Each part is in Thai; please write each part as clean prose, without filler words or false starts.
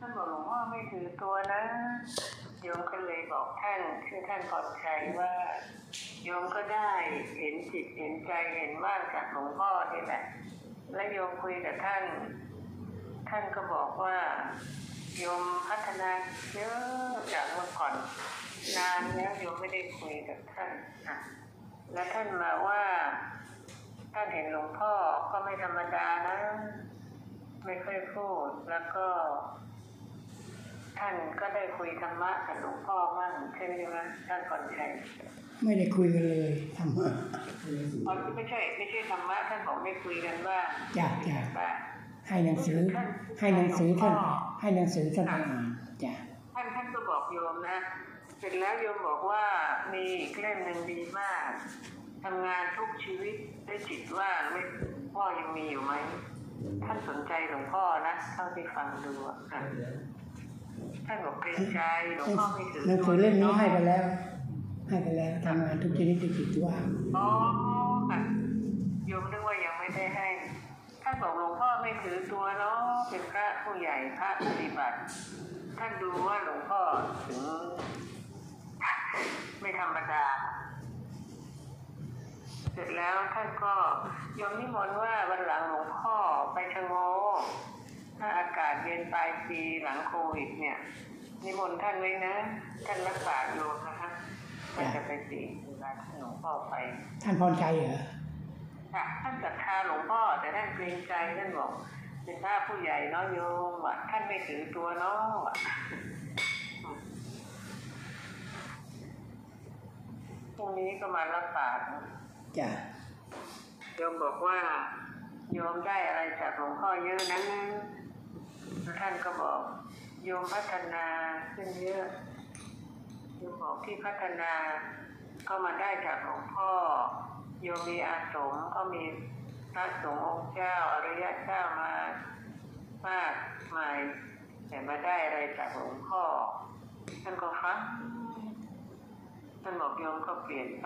ท่านบอกหลวงพ่อไม่ถือตัวนะโยมก็เลยบอกท่านคือท่านพรชัยว่าโยมก็ได้เห็นจิตเห็นใจเห็นว่างจากหลวงพ่อนี่แหละและโยมคุยกับท่านก็บอกว่าโยมพัฒนาเยอะจากเมื่อก่อนนานแล้วโยมไม่ได้คุยกับท่านและท่านมาว่าท่านเห็นหลวงพ่อก็ไม่ธรรมดานะไม่ค่อยพูดแล้วก็ท่านก็ได้คุยธรรมะกับหลวงพ่อมั่งใช่ไหมคะท่านพรชัยไม่ได้คุยกันเลยธรรมะไม่ใช่ธรรมะท่านบอกไม่คุยกันว่าจ้ะให้หนังสือท่านให้หนังสือท่านอ่านจ้ะท่านก็บอกโยมนะเสร็จแล้วโยมบอกว่ามีอีกเล่มหนึ่งดีมากทำงานทุกชีวิตได้จิตว่าไม่พ่อยังมีอยู่ไหมท่านสนใจหลวงพ่อนะเท่าที่ฟังดูท่านบอกเกรงใจหลวงพ่อไม่ถือหนังสือเล่มนี้ให้ไปแล้วทำงานทุกชนิดได้จิตว่าอ๋อค่ะโยมนึกว่ายังไม่ได้ให้ท่านบอกหลวงพ่อไม่ถือตัวเนาะเป็นพระผู้ใหญ่พระปฏิบัติท่านดูว่าหลวงพ่อถึงไม่ธรรมดาเสร็จแล้วท่านก็ยมนิมนต์ว่าวันหลังหลวงพ่อไปชะโงถ้าอากาศเย็นปลายปีหลังโควิดเนี่ยนิมนต์ท่านไว้นะท่านรักษาโยมนะคะท่านจะไปตีเวลาที่หลวงพ่อไปท่านพรชัยเหรอค่ะท่านศรัทธาหลวงพ่อแต่ท่านเกรงใจท่านบอกเป็นพระผู้ใหญ่เนาะโยมว่ะท่านไม่ถือตัวเนาะพรุ่งนี้ก็มารับปากจ้ะโยมบอกว่าโยมได้อะไรจากหลวงพ่อเยอะนะแล้วท่านก็บอกโยมพัฒนาขึ้นเยอะโยมบอกที่พัฒนาก็มาได้จากหลวงพ่อโยมมีอาสมก็มีพระสงฆ์องค์เจ้าอริยเจ้ามามากมายแต่มาได้อะไรจากหลวงพ่อท่านก็ฟังท่านบอกโยมก็เปลี่ยนไป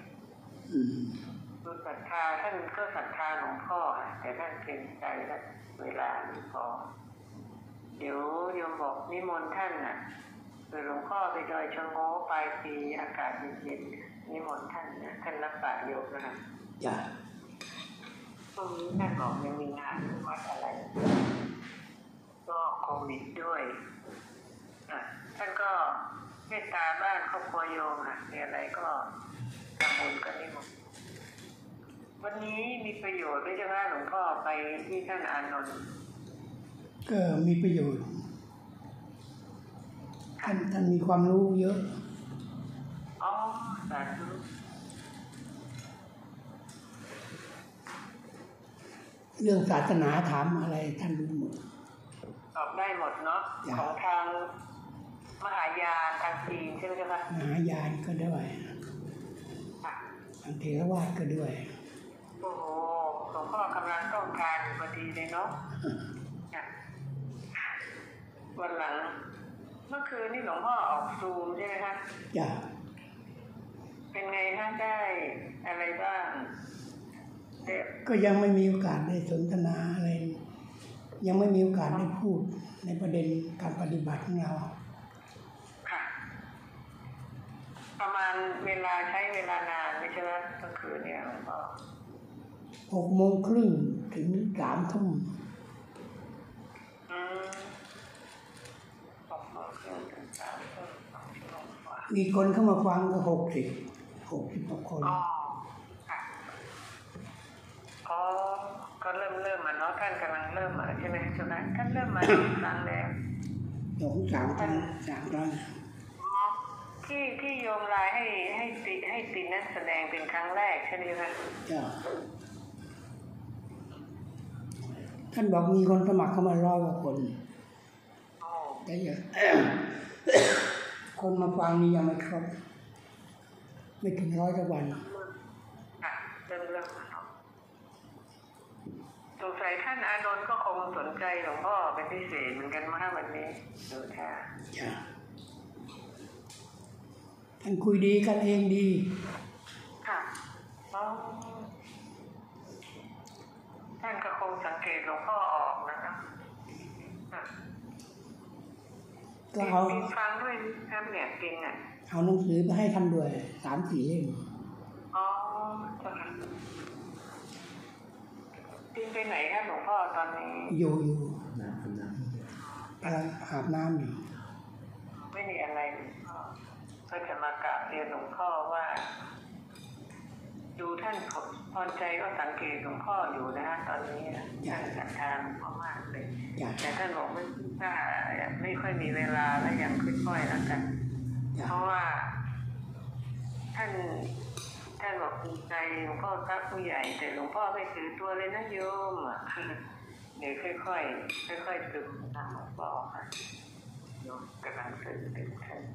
ดูศรัทธาท่านก็ศรัทธาหลวงพ่อแต่ท่านเกรงใจและเวลาไม่พอเดี๋ยวโยมบอกนิมนต์ท่านน่ะหลวงพ่อไปดอยชะโงปลายปีอากาศเย็นๆนิมนต์ท่านนะท่านรับปากโยมนะคะจ้ะตรงนี้ท่านบอกยังมีงานวัดอะไรก็โควิดด้วยท่านก็เมตตาบ้านครอบครัวโยมมีอะไรก็ทำบุญกันนี่หมดวันนี้มีประโยชน์ด้วยใช่ไหมหลวงพ่อไปที่ท่านอานนท์ก็มีประโยชน์ท่านมีความรู้เยอะอ๋อสาธุเรื่องศาสนาถามอะไรท่านรู้หมดตอบได้หมดเนาะของทางมหายานทางจีนใช่ไหมคะมหายานก็ด้วยทางเทรวาสก็ด้วยโอ้โหหลวงพ่อกำลังต้องการพอดีเลยเนาะวันหลังเมื่อคืนนี่หลวงพ่อออกซูมใช่ไหมคะจ้ะเป็นไงฮะได้อะไรบ้างก็ยังไม่มีโอกาสได้สนทนาอะไรยังไม่มีโอกาสได้พูดในประเด็นการปฏิบัติของเราค่ะประมาณเวลาใช้เวลานานไม่ใช่ไหมเมื่อคืนเนี่ยหลวงพ่อ 6:30 ถึง 3 ทุ่มมีคนเข้ามาฟังก็60 คนก็เริ่มมาเนาะท่านกำลังเริ่มมาใช่ไหมท่านเริ่มมาครั้งแล้ว 2-3 ครั้งที่โยมลายให้ตินนั้นแสดงเป็นครั้งแรกใช่ไหมคะจ้ะท่านบอกมีคนสมัครเข้ามา100 กว่าคนได้เยอะคนมาฟังนี่ยังไม่ครบไม่ถึง100 วันเริ่มสงสัยท่านอานนท์ก็คงสนใจหลวงพ่อเป็นพิเศษเหมือนกันมากวันนี้ดูท่าท่านคุยดีกันเองดีค่ะท่านก็คงสังเกตหลวงพ่อออกนะครับก็เอาปิงฟังด้วยครับเนี่ยปิงอ่ะเอาหนังสือไปให้ท่านด้วย3-4 เล่มอ๋อเจ้าค่ะปิงไปไหนครับหลวงพ่อตอนนี้อยู่กำลังอาบน้ำอยู่ไม่มีอะไรหลวงพ่อก็จะมากราบเรียนหลวงพ่อว่า ดูท่านพรใจก็สังเกตหลวงพ่ออยู่นะตอนนี้ท่านศรัทธาหลวงพ่อมากเลยแต่ท่านบอกไม่ค่อยมีเวลาและยังค่อยๆแล้วกันเพราะว่าท่านบอกภูมิใจหลวงพ่อพระผู้ใหญ่แต่หลวงพ่อไม่ถือตัวเลยนะโยมเดี๋ยวค่อยๆฝึกตามหลวงพ่อค่ะโยมกำลังฝึกท่าน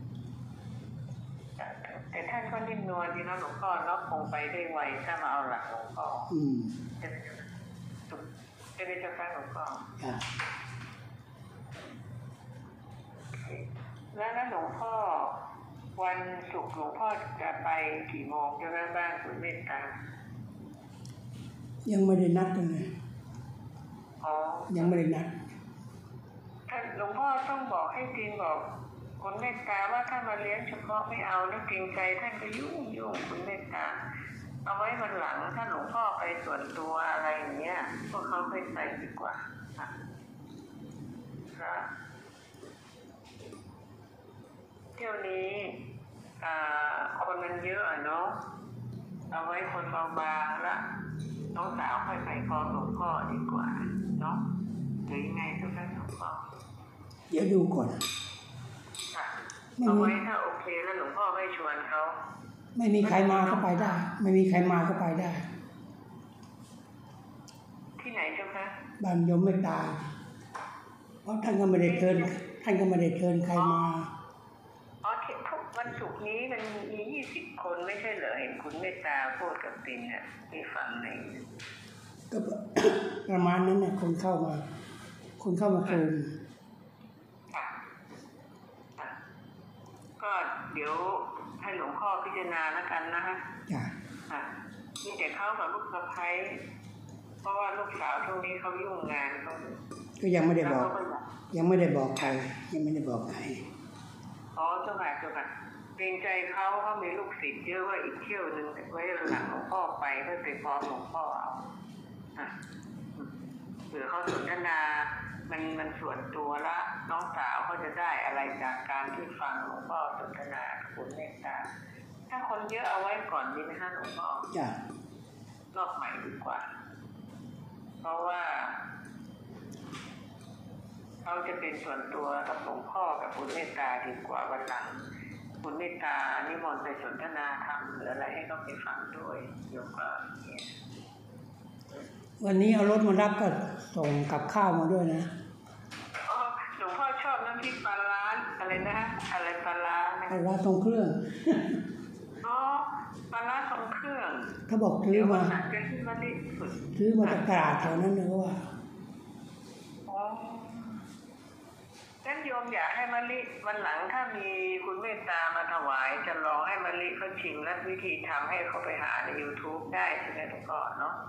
แต่ท่านก็นิ่มนวลดีนะหลวงพ่อเนาะคงไปได้ไวถ้ามาเอาหลักหลวงพ่อจะได้เจ้าค่ะหลวงพ่อแล้วหลวงพ่อวันศุกร์หลวงพ่อจะไปกี่โมงจะแม่บ้านคุณเมตตายังไม่ได้นัดเลยอ๋อยังไม่ได้นัดท่านหลวงพ่อต้องบอกให้จริงบอกคุณเมตตาว่าถ้ามาเลี้ยงเฉพาะไม่เอาแล้วเกรงใจท่านก็ยุ่งคุณเมตตาเอาไว้วันหลังถ้าหลวงพ่อไปส่วนตัวอะไรอย่างเงี้ยพวกเขาไปใส่ดีกว่าค่ะเที่ยวนี้คนมันเยอะเนาะเอาไว้คนเบาบางละน้องสาวค่อยไปพร้อมหลวงพ่อดีกว่าเนาะหรือยังไงทุกท่านหลวงพ่อเดี๋ยวดูก่อนเอาไว้ถ้าโอเคแล้วหลวงพ่อไม่ชวนเขาไม่มีใครมาก็ไปได้ไม่มีใครมาก็ไปได้ที่ไหนเจ้าคะบ้านโยมเมตตาเพราะท่านก็ไม่ได้เชิญใครมาอ๋อทุกวันศุกร์นี้มันมี20 คนไม่ใช่เหรอเห็นคุณเมตตาพูดกับปินอ่ะไปฟังในก็ประมาณนั้นนะคนเข้ามาเชิญก็เดี๋ยวให้หลวงพ่อพิจารณาแล้วกันนะฮะมีแต่เขากับลูกสะใภ้เพราะว่าลูกสาวช่วงนี้เขายุ่งงานเขาก็ยังไม่ได้บอกใครยังไม่ได้บอกใครอ๋อเจ้าค่ะเกรงใจเขามีลูกศิษย์เยอะว่าอีกเที่ยวนึงไว้หลังหลวงพ่อไปก็ไปพร้อมหลวงพ่อเอาหรือเขาสนทนามันส่วนตัวละน้องสาวเขาจะได้อะไรจากการที่ฟังหลวงพ่อสนทนาคุณเมตตาถ้าคนเยอะเอาไว้ก่อนดีนะฮะหลวงพ่อรอบใหม่ดีกว่าเพราะว่าเขาจะเป็นส่วนตัวกับหลวงพ่อกับคุณเมตตาดีกว่าวันหลังคุณเมตตานิมนต์ไปสนทนาธรรมหรืออะไรให้เขาไปฟังด้วยโยมก็วันนี้เอารถมารับก็ส่งกับข้าวมาด้วยนะหลวงพ่อชอบน้ำพริกปลาร้าอะไรนะอะไรปลาร้าทรงเครื่องปลาร้าทรงเครื่องเขาบอกซื้อมาจากตลาดแถวนั้นเลยว่าท่านโยมอยากให้มะลิวันหลังถ้ามีคุณเมตตามาถวายจะลองให้มะลิเขาชิมและวิธีทำให้เขาไปหาใน YouTube ได้ใช่ไหมหลวงพ่อเนาะ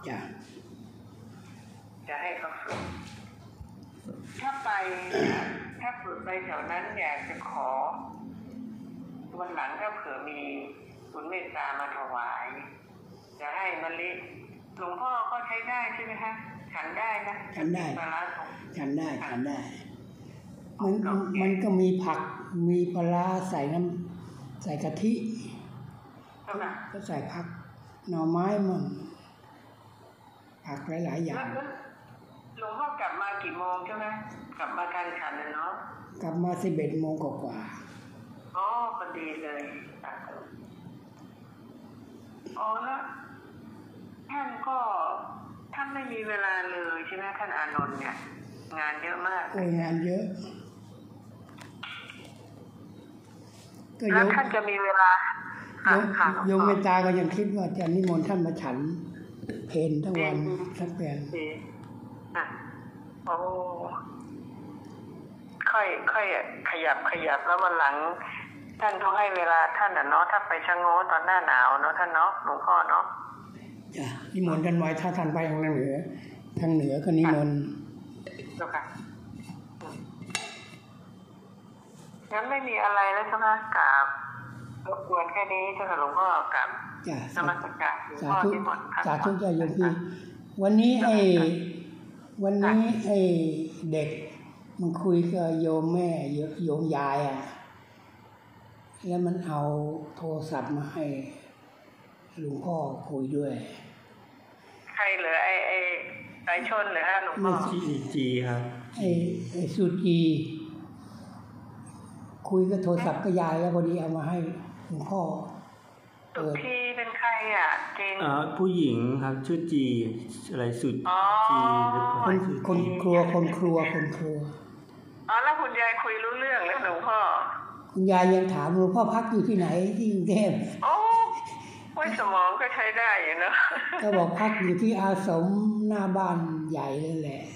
จะให้เขาฝึกถ้าฝึกไปแถวนั้นอยากจะขอวันหลังถ้าเผื่อมีคุณเมตตามาถวายจะให้มะลิหลวงพ่อก็ใช้ได้ใช่ไหมคะฉันได้นะฉันได้มันก็มีผักมีปลาใส่กะทิก็ใส่ผักหน่อไม้มันผักหลายๆอย่างหลวงพ่อกลับมากี่โมงใช่ไหมกลับมาการฉันเนาะกลับมา11 โมงกว่าอ๋อพอดีเลยอ๋อแล้วท่านไม่มีเวลาเลยใช่ไหมท่านอานนท์เนี่ยงานเยอะมากงานเยอะแล้วท่านจะมีเวลาโยมเมตตาก็ยังคิดว่าจะนิมนต์ท่านมาฉันเพลทั้งวันทั้งแปลนโอ้ค่อยขยับแล้ววันหลังท่านต้องให้เวลาท่านเนาะถ้าไปชะโงตอนหน้าหนาวเนาะท่านเนาะหลวงพ่อเนาะนิมนต์ท่านไว้ถ้าท่านไปทางเหนือก็นิมนต์เจ้าค่ะงั้นไม่มีอะไรแล้วใช่ไหมกราบรบกวนแค่นี้เจ้าค่ะหลวงพ่อกราบจ้ะนมัสการหลวงสาพ่อธุที่หมดสาธุจ้ะโยมพี่วันนี้ไอ้เด็กมันคุยกับโยมแม่โยมยายอ่ะแล้วมันเอาโทรศัพท์มาให้หลวงพ่อคุยด้วยใครเหลือไอ้สายชนเหรือฮะหลวงพ่อจีครับไอ้สุจีคุยกับโทรศัพท์กับยายแล้วพอดีเอามาให้หลวงพ่อสุพีเป็นใครอ่ะเจนผู้หญิงครับชื่อจีอะไรสุดอ๋อจีหรือเปล่าคนครัวอ๋อแล้วคุณยายคุยรู้เรื่องแล้วหลวงพ่อคุณยายยังถามหลวงพ่อพักอยู่ที่ไหนที่กรุงเทพโอ้ยสมองก็ใช้ได้อยู่เนอะก็บอกพักอยู่ที่อาสมหน้าบ้านใหญ่เลยแหละ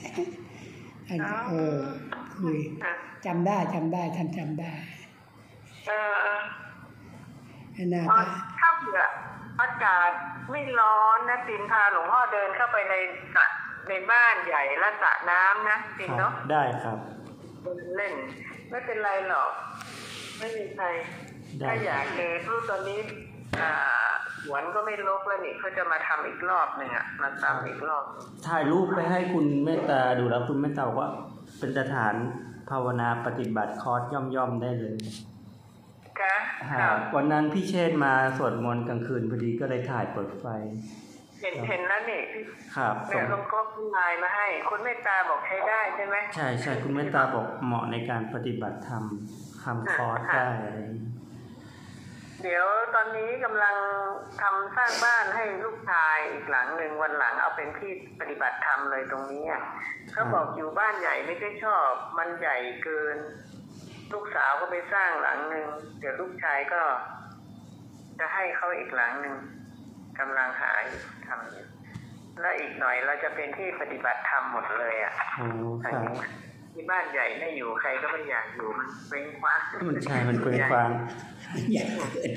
คุยจำได้ท่านจำได้น่าถ้าเผื่ออากาศไม่ร้อนนะตินพาหลวงพ่อเดินเข้าไปในสระในบ้านใหญ่และสระน้ำนะตินเนาะได้ครับเล่นไม่เป็นไรหรอกไม่มีใครถ้าอยากเจอรูปตอนนี้สวนก็ไม่รกแล้วนี่เขาจะมาทำอีกรอบหนึ่งอ่ะมาทำอีกรอบถ่ายรูปไปให้คุณเมตตาดูแล้วคุณเมตตาบอกว่าเป็นสถานภาวนาปฏิบัติคอร์สย่อมได้เลยวันนั้นพี่เชษมาสวดมนต์กลางคืนพอดีก็เลยถ่ายเปิดไฟเห็นแล้วนี่ครับเนี่ยลงก็คุณนายมาให้คุณเมตตาบอกใช้ได้ใช่ไหมใช่คุณเมตตาบอกเหมาะในการปฏิบัติธรรมทำคอร์สได้อะไรเดี๋ยวตอนนี้กำลังทำสร้างบ้านให้ลูกชายอีกหลังหนึ่งวันหลังเอาเป็นที่ปฏิบัติธรรมเลยตรงนี้เขาบอกอยู่บ้านใหญ่ไม่ได้ชอบมันใหญ่เกินลูกสาวก็ไปสร้างหลังหนึ่งเดี๋ยวลูกชายก็จะให้เขาอีกหลังหนึ่งกำลังหาทำอยู่แล้วอีกหน่อยเราจะเป็นที่ปฏิบัติธรรมหมดเลยที่บ้านใหญ่ไม่อยู่ใครก็ไม่อยากอยู่มันเว้งคว้างมันใช่มันเว้งคว้างใหญ่เกิน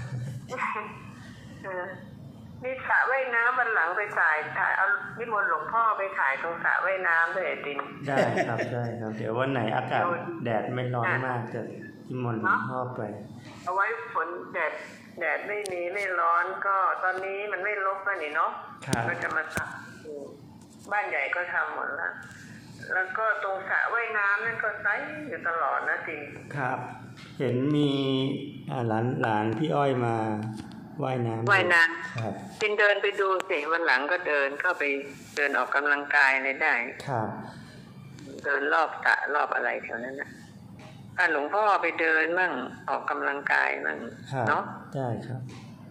มีสระว่ายน้ำวันหลังไปถ่ายเอานิมนต์หลวงพ่อไปถ่ายตรงสระว่ายน้ำด้วยตินได้ครับเดี๋ยววันไหนอากาศแดดไม่ร้อนมากจะนิมนต์หลวงพ่อไปเอาไว้ฝนแดดไม่มีไม่ร้อนก็ตอนนี้มันไม่รกแล้วนี่เนาะก็จะมาสักบ้านใหญ่ก็ทำหมดแล้วก็ตรงสระว่ายน้ำนั่นก็ใสอยู่ตลอดนะตินครับเห็นมีหลานพี่อ้อยมาว่ายน้ำครับตินเดินไปดูสิวันหลังก็เดินเข้าไปเดินออกกำลังกายเลยได้ครับเดินรอบสระรอบอะไรแถวนั้นนะถ้าหลวงพ่อไปเดินมั่งออกกำลังกายมั่งเนาะได้ครับ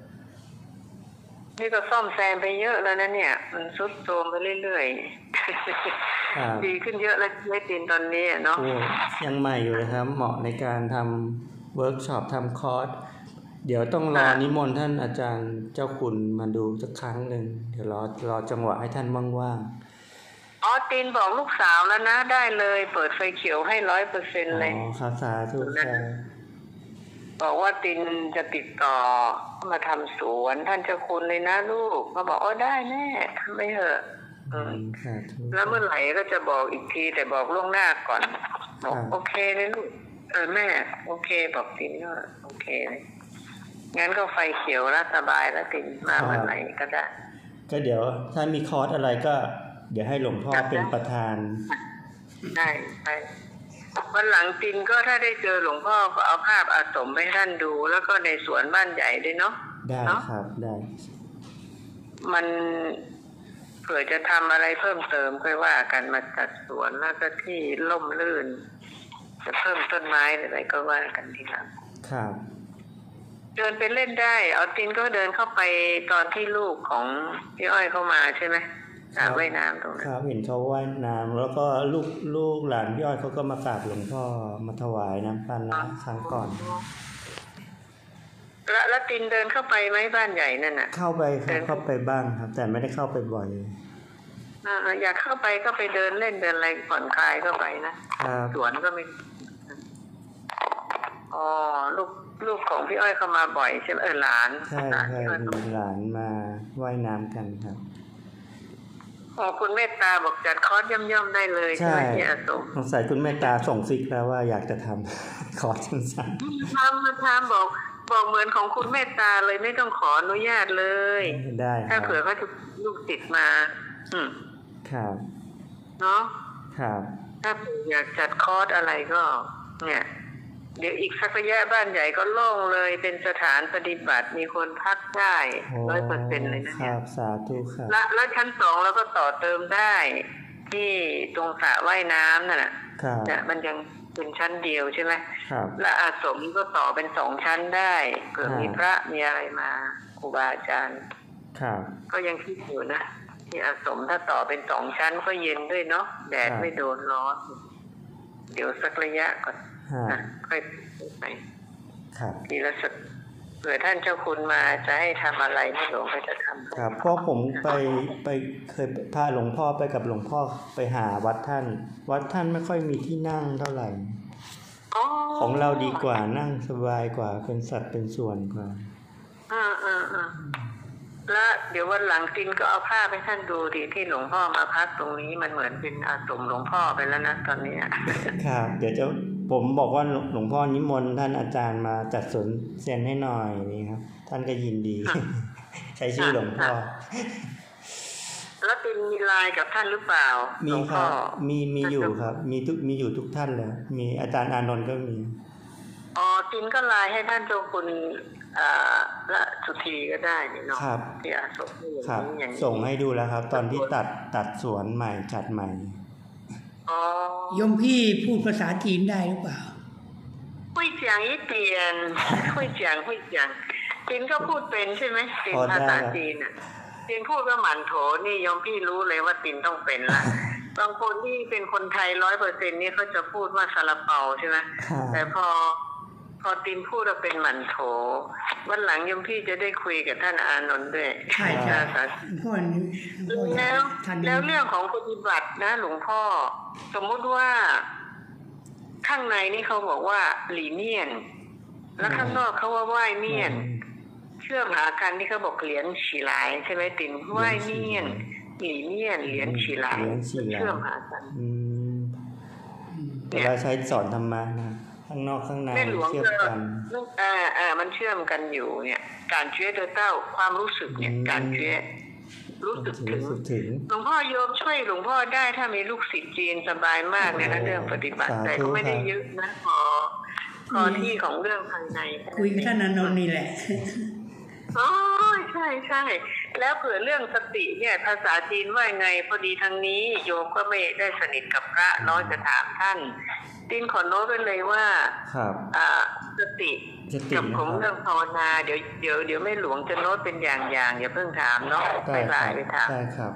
นี่ก็ซ่อมแซมไปเยอะแล้วนะเนี่ยมันทรุดโทรมไปเรื่อยๆดีขึ้นเยอะแล้วไม่ตินตอนนี้เนาะยังใหม่อยู่เลยครับเหมาะในการทำเวิร์กช็อปทำคอร์สเดี๋ยวต้องรอนิมนต์ท่านอาจารย์เจ้าคุณมาดูสักครั้งหนึ่งเดี๋ยวรอจังหวะให้ท่านว่างๆอ๋อตินบอกลูกสาวแล้วนะได้เลยเปิดไฟเขียวให้ 100% เลยอ๋อครับสาธุบอกว่าตินจะติดต่อมาทำสวนท่านเจ้าคุณเลยนะลูกเขาบอกได้แน่ทำไปเถอะแล้วเมื่อไหร่ก็จะบอกอีกทีแต่บอกล่วงหน้าก่อนบอกโอเคเลยลูกแม่โอเคบอกตินก็โอเคเลยงั้นก็ไฟเขียวแล้วสบายแล้วตินมาเมื่อไหร่ก็ได้ก็เดี๋ยวถ้ามีคอร์สอะไรก็เดี๋ยวให้หลวงพ่อเป็นประธานได้วันหลังตินก็ถ้าได้เจอหลวงพ่อก็เอาภาพอาสมให้ท่านดูแล้วก็ในสวนบ้านใหญ่ด้วยเนาะได้ครับได้มันเผื่อจะทำอะไรเพิ่มเติมค่อยว่ากันมาจัดสวนแล้วก็ที่ร่มรื่นจะเพิ่มต้นไม้อะไรก็ว่ากันทีหลังครับเดินไปเล่นได้เอาตินก็เดินเข้าไปตอนที่ลูกของพี่อ้อยเข้ามาใช่ไหมว่ายน้ำตรงนั้นครับเห็นเขาว่ายน้ำแล้วก็ลูกหลานพี่อ้อยเขาก็มากราบหลวงพ่อมาถวายน้ำปานะครั้งก่อนแล้วตินเดินเข้าไปไหมบ้านใหญ่นั่นน่ะเข้าไปครับเข้าไปบ้างครับแต่ไม่ได้เข้าไปบ่อยอยากเข้าไปก็ไปเดินเล่นเดินอะไรผ่อนคลายก็ไปนะสวนก็ไม่อ๋อลูกของพี่อ้อยเข้ามาบ่อยใช่ไหมหลานใช่มีหลานมาว่ายน้ำกันครับอ๋อคุณเมตตาบอกจัดคอร์สย่อมๆได้เลยใช่ไหมที่อาสมสงสัยคุณเมตตาส่งซิกแล้วว่าอยากจะทำ คอร์สสั้นทำบอกเหมือนของคุณเมตตาเลยไม่ต้องขออนุญาตเลยได้ถ้าเผื่อเขาจะลูกติดมาครับเนาะครับถ้าอยากจัดคอร์สอะไรก็เนี่ยเดี๋ยวอีกสักระยะบ้านใหญ่ก็โล่งเลยเป็นสถานปฏิบัติมีคนพักได้ 100% เลยนะครับสาธุครับแล้วชั้น2แล้วก็ต่อเติมได้ที่ตรงสระว่ายน้ำนั่นแหละมันยังเป็นชั้นเดียวใช่ไหมและอาสมก็ต่อเป็น2ชั้นได้เผื่อมีพระมีอะไรมาครูบาอาจารย์ก็ยังคิดอยู่นะที่อาสมถ้าต่อเป็น2ชั้นก็เย็นด้วยเนาะแดดไม่โดนร้อนเดี๋ยวสักระยะก่อนค่อยไปทีละสักเผื่อท่านเจ้าคุณมาจะให้ทำอะไรให้หลวงก็จะทำครับเพราะผมไปเคยพาหลวงพ่อไปกับหลวงพ่อไปหาวัดท่านไม่ค่อยมีที่นั่งเท่าไหร่ของเราดีกว่านั่งสบายกว่าเป็นสัดเป็นส่วนกว่าแล้วเดี๋ยววันหลังตินก็เอาภาพให้ท่านดูดิที่หลวงพ่อมาพักตรงนี้มันเหมือนเป็นอาสมหลวงพ่อไปแล้วนะตอนนี้ครับเดี๋ยวผมบอกว่าหลวงพ่อนิมนต์ท่านอาจารย์มาจัดสวนเซียนให้หน่อยนี่ครับท่านก็ยินดีใช้ชื่อหลวงพ่อแล้วตินมีไลน์กับท่านหรือเปล่ามีครับมีอยู่ครับมีอยู่ทุกท่านเลยมีอาจารย์อานนท์ก็มีตินก็ไลน์ให้ท่านเจ้าคุณละสุธีก็ได้นี่เนาะที่อาสมอย่างส่งให้ดูแล้วครับตอนที่ตัดสวนใหม่จัดใหม่ยมพี่พูดภาษาจีนได้หรือเปล่าคุยเจียงอีเตียนคุยเจียงจีนก็พูดเป็นใช่ไหมจีนภาษาจีนอ่ะจีนพูดว่าหมันโถนี่ยมพี่รู้เลยว่าจีนต้องเป็นละบางคนที่เป็นคนไทย 100% นี่เขาจะพูดว่าซาลาเปาใช่ไหมแต่พอตินพูดว่าเป็นหมันโถวันหลังยมพี่จะได้คุยกับท่านอานนท์ด้วยใช่แล้วเรื่องของปฏิบัตินะหลวงพ่อสมมติว่าข้างในนี่เขาบอกว่าหลีเมียนแล้วข้างนอกเขาว่าไหว้เมียนเชื่อมหากันที่เขาบอกเหรียญฉีหลายใช่ไหมตินไหว้เมียนหลีเมียนเหรียญฉีหลายเชื่อมหากันเราใช้สอนธรรมะนะข้างนอกข้างในเชื่อมกันมันเชื่อมกันอยู่เนี่ยการเชื่อเต้าความรู้สึกเนี่ยการเชื่อรู้สึกถึงหลวงพ่อโยมช่วยหลวงพ่อได้ถ้ามีลูกศิษย์จีนสบายมากเนี่ยนะเรื่องปฏิบัติแต่ก็ไม่ได้เยอะนะพอที่ของเรื่องภายในคุยกับท่านอานนท์นี่แหละใช่แล้วเผื่อเรื่องสติเนี่ยภาษาจีนว่าไงพอดีทางนี้โยมก็ไม่ได้สนิทกับพระน้อยจะถามท่านตินขอโน้ตไว้เลยว่าสติกับของเรื่องภาวนาเดี๋ยวไม่หลวงจะโน้ตเป็นอย่างอย่าเพิ่งถามเนาะไปไลน์ไปถามได้ครับ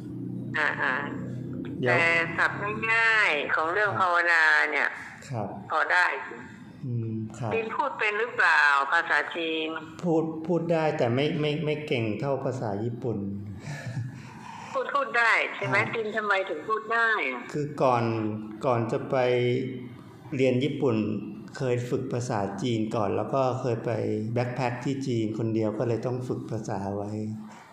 แต่ศัพท์ง่ายๆของเรื่องภาวนาเนี่ยพอได้ตินพูดเป็นหรือเปล่าภาษาจีนพูดได้แต่ไม่เก่งเท่าภาษาญี่ปุ่นพูดได้ใช่ไหมตินทำไมถึงพูดได้คือก่อนจะไปเรียนญี่ปุ่นเคยฝึกภาษาจีนก่อนแล้วก็เคยไปแบ็คแพ็คที่จีนคนเดียวก็เลยต้องฝึกภาษาไว้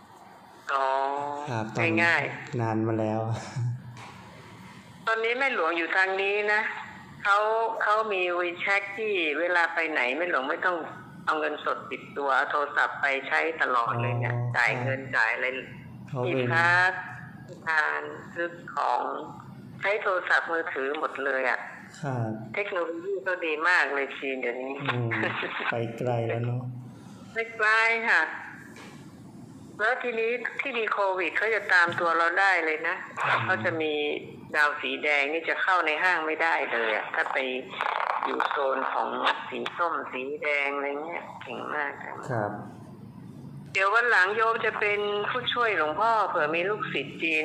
ครับง่ายนานมาแล้วตอนนี้แม่หลวงอยู่ทางนี้นะเขามีวีแชทที่เวลาไปไหนแม่หลวงไม่ต้องเอาเงินสดติดตัวโทรศัพท์ไปใช้ตลอดเลยเนี่ยจ่ายเงินจ่ายอะไรที่พักทานซื้อของใช้โทรศัพท์มือถือหมดเลยอ่ะเทคโนโลยีก็ดีมากเลยจีนเดี๋ยวนี้ไปไกลแล้วเนาะไม่ไกลค่ะแล้วทีนี้ที่มีโควิดเขาจะตามตัวเราได้เลยนะเขาจะมีดาวสีแดงนี่จะเข้าในห้างไม่ได้เลยอ่ะถ้าไปอยู่โซนของสีส้มสีแดงอะไรเงี้ยเก่งมากครับเดี๋ยววันหลังโยมจะเป็นผู้ช่วยหลวงพ่อเผื่อมีลูกศิษย์จีน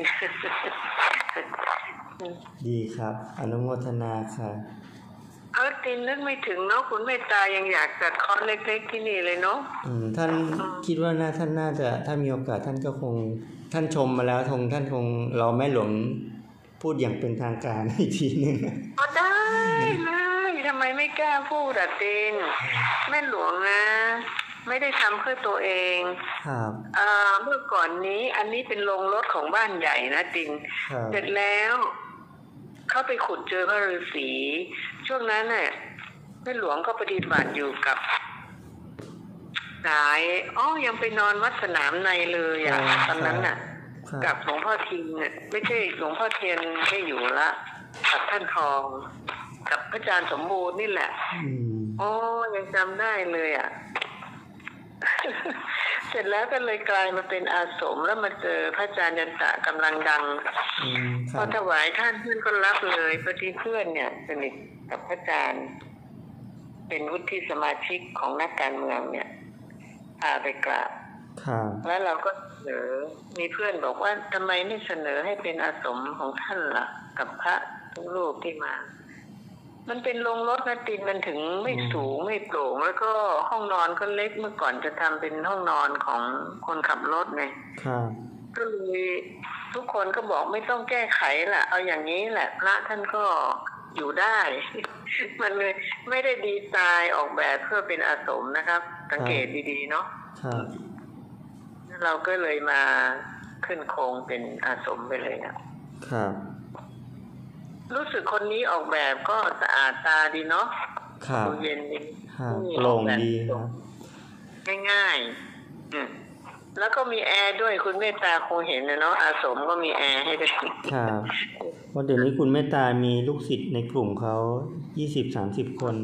ดีครับอนุโมทนาค่ะตินนึกไม่ถึงเนาะคุณเมตตายังอยากจัดคอร์สเล็กๆที่นี่เลยเนาะท่านคิดว่าท่านน่าจะถ้ามีโอกาสท่านก็คงท่านชมมาแล้วท่านคงเราแม่หลวงพูดอย่างเป็นทางการอีกทีนึงได้เลยทำไมไม่กล้าพูดตินแม่หลวงนะไม่ได้ทำเพื่อตัวเองครับเมื่อก่อนนี้อันนี้เป็นโรงรถของบ้านใหญ่นะตินครับเสร็จแล้วเขาไปขุดเจอพระฤาษีช่วงนั้นเนี่ยแม่หลวงก็ปฏิบัติอยู่กับสายยังไปนอนวัดสนามในเลยอ่ะตอนนั้นน่ะครับกับหลวงพ่อทิมเนี่ยไม่ใช่หลวงพ่อเทียนไม่อยู่ละกับท่านทอง กับพระอาจารย์สมบูรณ์นี่แหละ ยังจำได้เลยอ่ะ เสร็จแล้วก็เลยกลายมาเป็นอาสมแล้วมาเจอพระอาจารย์ยันตะกำลังดังคพรัอบ ถวายท่านเพื่อนก็รับเลยพอดีเพื่อนเนี่ยสนิทกับพระอาจารย์ เป็นวุฒิสมาชิกของนักการเมืองเนี่ยพาไปกราบครับแล้วเราก็เสนอมีเพื่อนบอกว่าทำไมไม่เสนอให้เป็นอาสมของท่านล่ะ กับพระทุกรูปที่มา มันเป็นโรงรถนะตินมันถึงไม่สูงไม่โปร่งแล้วก็ห้องนอนก็เล็กเมื่อก่อนจะทำเป็นห้องนอนของคนขับรถไงครับก็เลยทุกคนก็บอกไม่ต้องแก้ไขล่ะ เอาอย่างนี้แหละพระท่านก็อยู่ได้ มันเลยไม่ได้ดีไซน์ออกแบบเพื่อเป็นอาสมนะครับ สังเกตดีๆเนาะครับเราก็เลยมาขึ้นโครงเป็นอาสมไปเลยนะครับรู้สึกคนนี้ออกแบบก็สะอาดตาดีเนาะครับดูเย็นดีครับโปร่งดีครับง่ายแล้วก็มีแอร์ด้วยคุณเมตตาคงเห็นนะเนาะอาสมก็มีแอร์ให้ด้วยครับเพราะเดี๋ยวนี้คุณเมตตามีลูกศิษย์ในกลุ่มเขา20-30 คน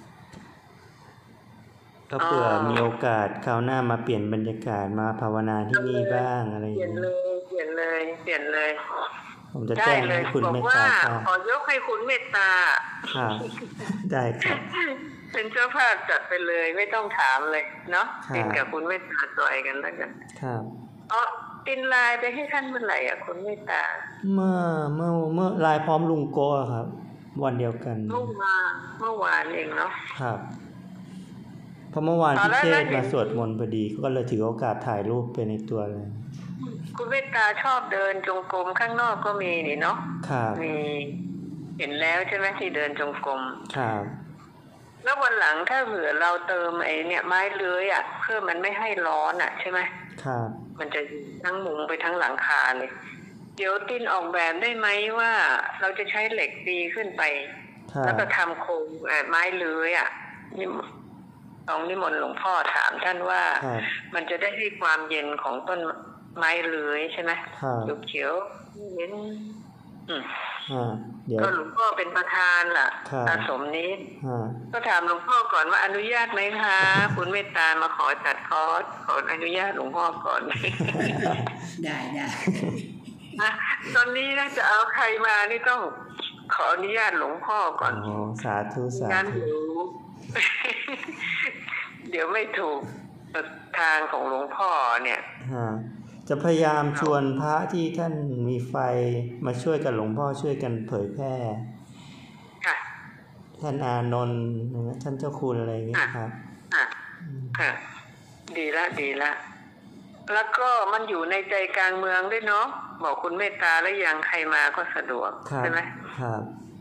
ก็เผื่อมีโอกาสคราวหน้ามาเปลี่ยนบรรยากาศมาภาวนาที่นี่บ้างอะไรอย่างเปลี่ยนนี้เลยผมจะได้แจ้งเลให้ยคุณบอกเมตว่าตาทราบขอยกให้คุณเมตตาครับได้ครับเป็นเจ้าภาพจัดไปเลยไม่ต้องถามเลยเนาะครับตินกับคุณเมตตาจอยกันแล้วกันครับตินไลน์ไปให้ท่านเมื่อไหร่อ่ะคุณเมตตาเมื่อไลน์พร้อมลุงโก้ครับ วันเดียวกันเมื่อวานเองเนาะครับเพราะเมื่อวานพี่เชษฐ์มาสวดมนต์พอดีก็เลยถือโอกาสถ่ายรูปไปในตัวเลยคุณเมตตาชอบเดินจงกรมข้างนอกก็มีนี่เนาะครับมีเห็นแล้วใช่ไหมที่เดินจงกรมครับแล้ววันหลังถ้าเผื่อเราเติมไอ้เนี่ยไม้เลื้อยอ่ะเพื่อมันไม่ให้ร้อนอ่ะใช่ไหมครับมันจะทั้งมุงไปทั้งหลังคาเลยเดี๋ยวตินออกแบบได้ไหมว่าเราจะใช้เหล็กตีขึ้นไปครับแล้วก็ทำโครงไม้เลื้อยอ่ะนี่นิมนต์หลวงพ่อถามท่านว่าครับมันจะได้ให้ความเย็นของต้นไม้เลื้อยใช่ไหมครับเขียวๆเย็นเดี๋ยวก็หลวงพ่อเป็นประธานล่ะครับอาสมนี้อ่าก็ถามหลวงพ่อก่อนว่าอนุญาตไหมคะ คุณเมตตามาขอจัดคอร์สขออนุญาตหลวงพ่อก่อนได้นะตอนนี้นะจะเอาใครมานี่ต้องขออนุญาตหลวงพ่อก่อนอ๋อสาธุสางั้นธุเดี๋ยวไม่ถูกทางของหลวงพ่อเนี่ยจะพยายามชวนพระที่ท่านมีไฟมาช่วยกับหลวงพ่อช่วยกันเผยแพร่ค่ะท่านอานนท์ท่านเจ้าคุณอะไรอย่างเงี้ยครับค่ะ ดีละ แล้วก็มันอยู่ในใจกลางเมืองด้วยเนาะบอกคุณเมตตาแล้วยังใครมาก็สะดวกครับใช่ไหมครับ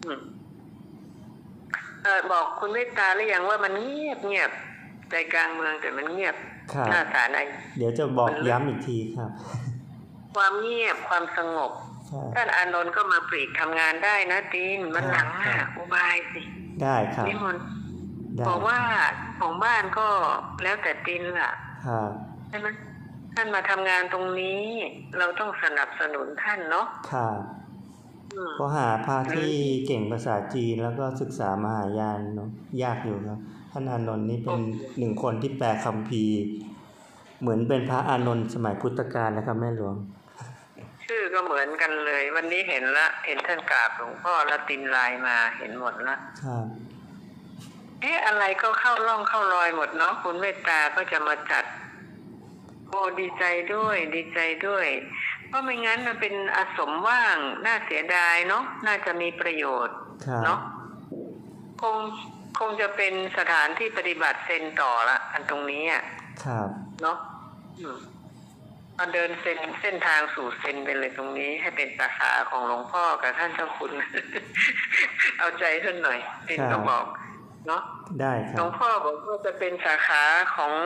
บอกคุณเมตตาหรือยังว่ามันเงียบใจกลางเมืองแต่มันเงียบครับหน้าศาลไอเดี๋ยวจะบอกย้ำอีกทีครับความเงียบความสงบครับท่านอานนท์ก็มาปลีกทำงานได้นะตีนมันหลังครัอ่ะบอุบายสิได้ครับนิมนต์ได้บอกว่าของบ้านก็แล้วแต่ตีนล่ะครับใช่ไหมท่านมาทำงานตรงนี้ เราต้องสนับสนุนท่านเนาะครับก็หาพระที่เก่งภาษาจีนแล้วก็ศึกษามหายานเนาะยากอยู่ครับ ท่านอานนท์นี่เป็นหนึ่งคนที่แปลคัมภีร์ เหมือนเป็นพระอานนท์สมัยพุทธกาลนะครับแม่หลวงชื่อก็เหมือนกันเลย วันนี้เห็นท่านกราบหลวงพ่อแล้วตินไลน์มาเห็นหมดละครับอะไรก็เข้าร่องเข้ารอยหมดเนาะคุณเมตตาก็จะมาจัดโอ้ดีใจด้วย เพราะไม่งั้นมันเป็นอาสมว่างน่าเสียดายเนาะน่าจะมีประโยชน์ครับเนาะคงจะเป็นสถานที่ปฏิบัติเซนต่อละอันตรงนี้อ่ะครับเนาะมาเดินเส้นทางสู่เซนไปเลยตรงนี้ให้เป็นสาขาของหลวงพ่อกับท่านเจ้าคุณ เอาใจท่านหน่อยตินก็บอกเนาะได้คหลรัวบงพ่อบอกว่าจะเป็นสาขาของ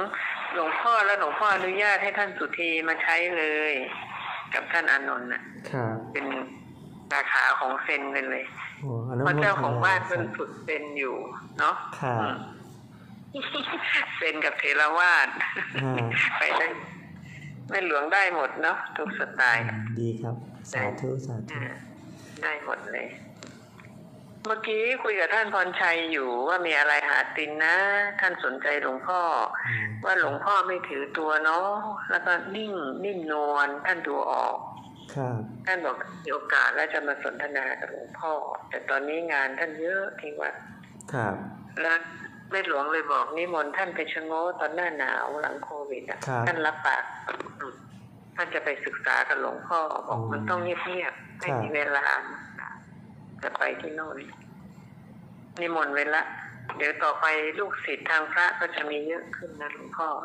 หลวงพ่อแล้วหลวงพ่ออนุญาตให้ท่านสุธีมาใช้เลย กับท่านอานนท์น่ะครับเป็นสาขาของเซนกันเลยโอ้อเพราะเจ้าของบ้านคเพิ่รังฝึกเซนอยู่เนาะครับเซนกับเทรวาส ไปได้แม่หลวงได้หมดเนาะทุกสไตล์ดีครับ สาธุสาธุได้หมดเลย เมื่อกี้คุยกับท่านพรชัยอยู่ว่ามีอะไรหาตินนะ ท่านสนใจหลวงพ่อ ว่าหลวงพ่อไม่ถือตัวเนาะแล้วก็นิ่มนวลท่านดูออกครับท่านบอกมีโอกาสแล้วจะมาสนทนากับหลวงพ่อ แต่ตอนนี้งานท่านเยอะที่วัดครับแล้วแม่หลวงเลยบอกนิมนต์ท่านไปชะโง้ตอนหน้าหนาวหลังโควิดอ่ะครับท่านรับปากท่านจะไปศึกษากับหลวงพ่อบอกมันต้องเงียบๆไม่มีเวลาจะไปที่โน่นนิมนต์ไว้ละเดี๋ยวต่อไปลูกศิษย์ทางพระก็จะมีเยอะขึ้นนะหลวงพ่อ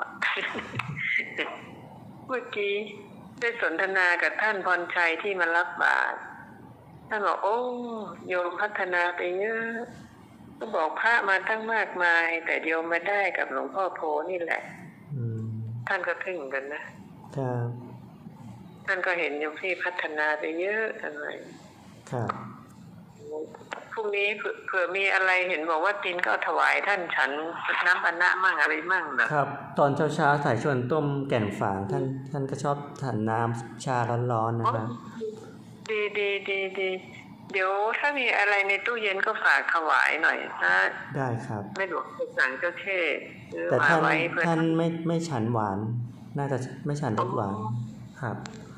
เมื่อกี้ได้สนทนากับท่านพรชัยที่มารับบาตรท่านบอกโอ้โยมพัฒนาไปเยอะก็บอกพระมาตั้งมากมาย แต่โยมมาได้กับหลวงพ่อโพนี่แหละอืมท่านก็ทึ่งกันนะครับ ท่านก็เห็นโยมที่พัฒนาไปเยอะอะไรครับพรุ่งนี้เผื่อมีอะไรเห็นบอกว่าตินก็ถวายท่านฉันน้ำปานะมั่งอะไรมั่งนะครับตอนเช้าถ่ายชวนต้มแก่นฝางท่านก็ชอบทานน้ำชาร้อนๆนะครับดีเดี๋ยวถ้ามีอะไรในตู้เย็นก็ฝากถวายหน่อยนะได้ครับไม่หลวงสั่งเจ้าเท่ซื้อแต่มาไว้เพื่อท่านไม่ฉันหวาน น่าจะไม่ฉันรสหวานครับ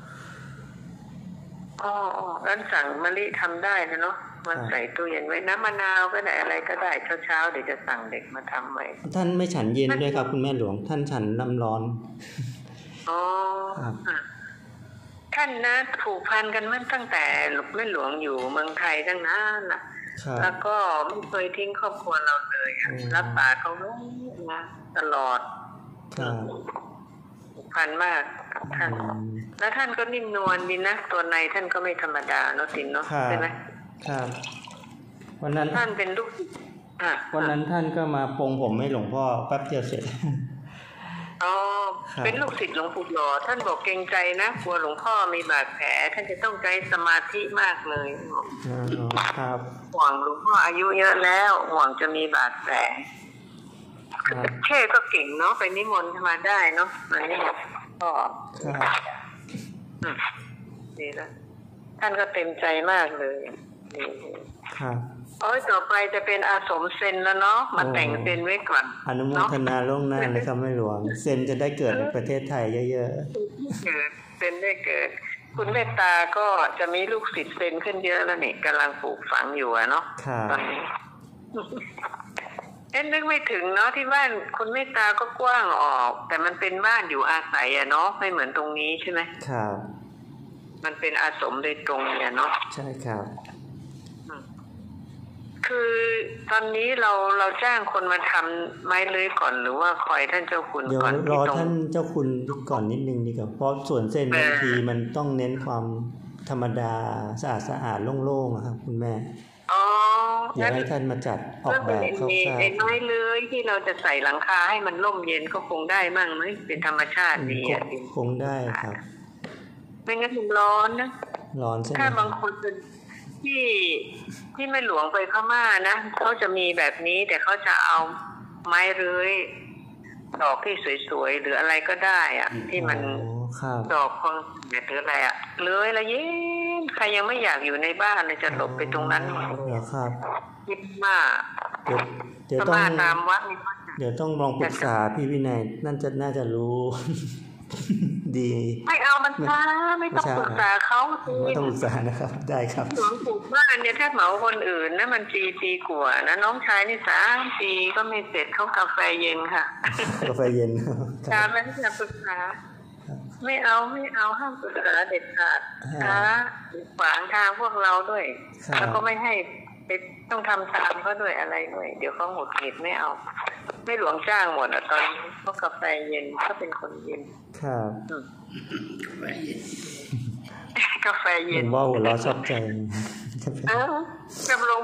อ๋องั้นสั่งมะลิทำได้นะเนาะมันใส่ตู้เย็นไว้น้ำมะนาวก็ได้อะไรก็ได้เช้าเดี๋ยวจะสั่งเด็กมาทำไว้ท่านไม่ฉันเย็นด้วยครับคุณแม่หลวง ท่านฉันน้ำร้อนอ๋อครับท่านนะผูกพันกันมาตั้งแต่แม่หลวงอยู่เมืองไทยตั้งนานน่ะครับแล้วก็ไม่เคยทิ้งครอบครัวเราเลยอะอืมรับปากเขาไว้นะตลอดครับผูกพันมากกับท่านอืมแล้วท่านก็นิ่มนวลดีนะตัวในท่านก็ไม่ธรรมดาเนาะสินเนาะครับใช่ไหมครับ วันนั้นท่านเป็นลูกศิษย์อ่ะวันนั้นท่านก็มาปรงผมให้หลวงพ่อแป๊บเดียวเสร็จอ๋อครับเป็นลูกศิษย์หลวงปู่หล่อท่านบอกเกรงใจนะกลัวหลวงพ่อมีบาดแผลท่านจะต้องใช้สมาธิมากเลยบอกอ๋อครับห่วงหลวงพ่ออายุเยอะแล้วห่วงจะมีบาดแผลครับเท่ก็เก่งเนาะไปนิมนต์มาได้เนาะมันนี่ก็ครับดีแล้วท่านก็เต็มใจมากเลยดีครับโอ้ยต่อไปจะเป็นอาสมเซนแล้วเนาะมาแต่งเซนไว้ก่อนอนุโมทนาล่วงหน้าเลยครับแม่หลวง เซนจะได้เกิดในประเทศไทยเยอะเกิดเซนได้เกิด คุณเมตตาก็จะมีลูกศิษย์เซนขึ้นเยอะแล้วนี่กำลังปลูกฝังอยู่อะเนาะๆ ครับตอนนี้ นึกไม่ถึงเนาะที่บ้านคุณเมตตาก็กว้างออก แต่มันเป็นบ้านอยู่อาศัยอะเนาะไม่เหมือนตรงนี้ใช่ไหมครับมันเป็นอาสมโดยตรงเนี่ยเนาะใช่ครับคือตอนนี้เราจ้างคนมาทำไม้เลื้อยก่อนหรือว่าคอยท่านเจ้าคุณเดี๋ยวก่อนรที่อตรงท่านเจ้าคุณก่อนนิดนึงดีกว่าเพราะส่วนเส้นบางทีมันต้องเน้นความธรรมดาสะอาดโล่งๆอะครับคุณแม่อ๋อเดี๋ยวให้ท่านมาจัดออกแบบคร่าวไอ้ไม้เลื้อยที่เราจะใส่หลังคาให้มันร่มเย็นก็คงได้มั่งไหมเป็นธรรมชาติดีอ่ะๆคงได้ครับไม่งั้นมันร้อนนะร้อนใช่ไหมถ้าบางคนที่ไม่หลวงไปพม่านะเขาจะมีแบบนี้แต่เขาจะเอาไม้เลื้อยดอกที่สวยๆหรืออะไรก็ได้อ่ะ ที่มันอ๋อครับดอกคงหรืออะไรอ่ะเลื้อยแล้วเย็นใครยังไม่อยากอยู่ในบ้านเลยจะหลบไปตรงนั้นหมดเหรอครับคิดมากเดี๋ยวพต้องม่าตามวัดนี่ก็จะเดี๋ยวต้องลองปรึกษาพี่วินัยน่าจะรู้ ดีไม่เอามันช้าไม่ต้องปรึกษาเขาสิไม่ต้องปรึกษานะครับ ได้ครับหลวงปลูกบ้านเนี่ยถ้าเหมาคนอื่นนะมันปีกว่านะน้องชายนี่3 ปีก็ไม่เสร็จเขากาแฟเย็นค่ะกาแฟเย็นคการับไม่อยากปรึกษาไม่เอาห้ามปรึกษาเด็ดขาดช้าขวางทางพวกเราด้วย แล้วก็ไม่ให้ไปต้องทำตามเขาด้วยอะไรด้วยเดี๋ยวเขาหงุดหงิดไม่เอา ไม่หลวงจ้างหมดอ่ะตอนนี้เพราะกาแฟเย็นเขาเป็นคนเย็นครับกาแฟผเย็นมว่าหัวเราะชอบใจกับหลวง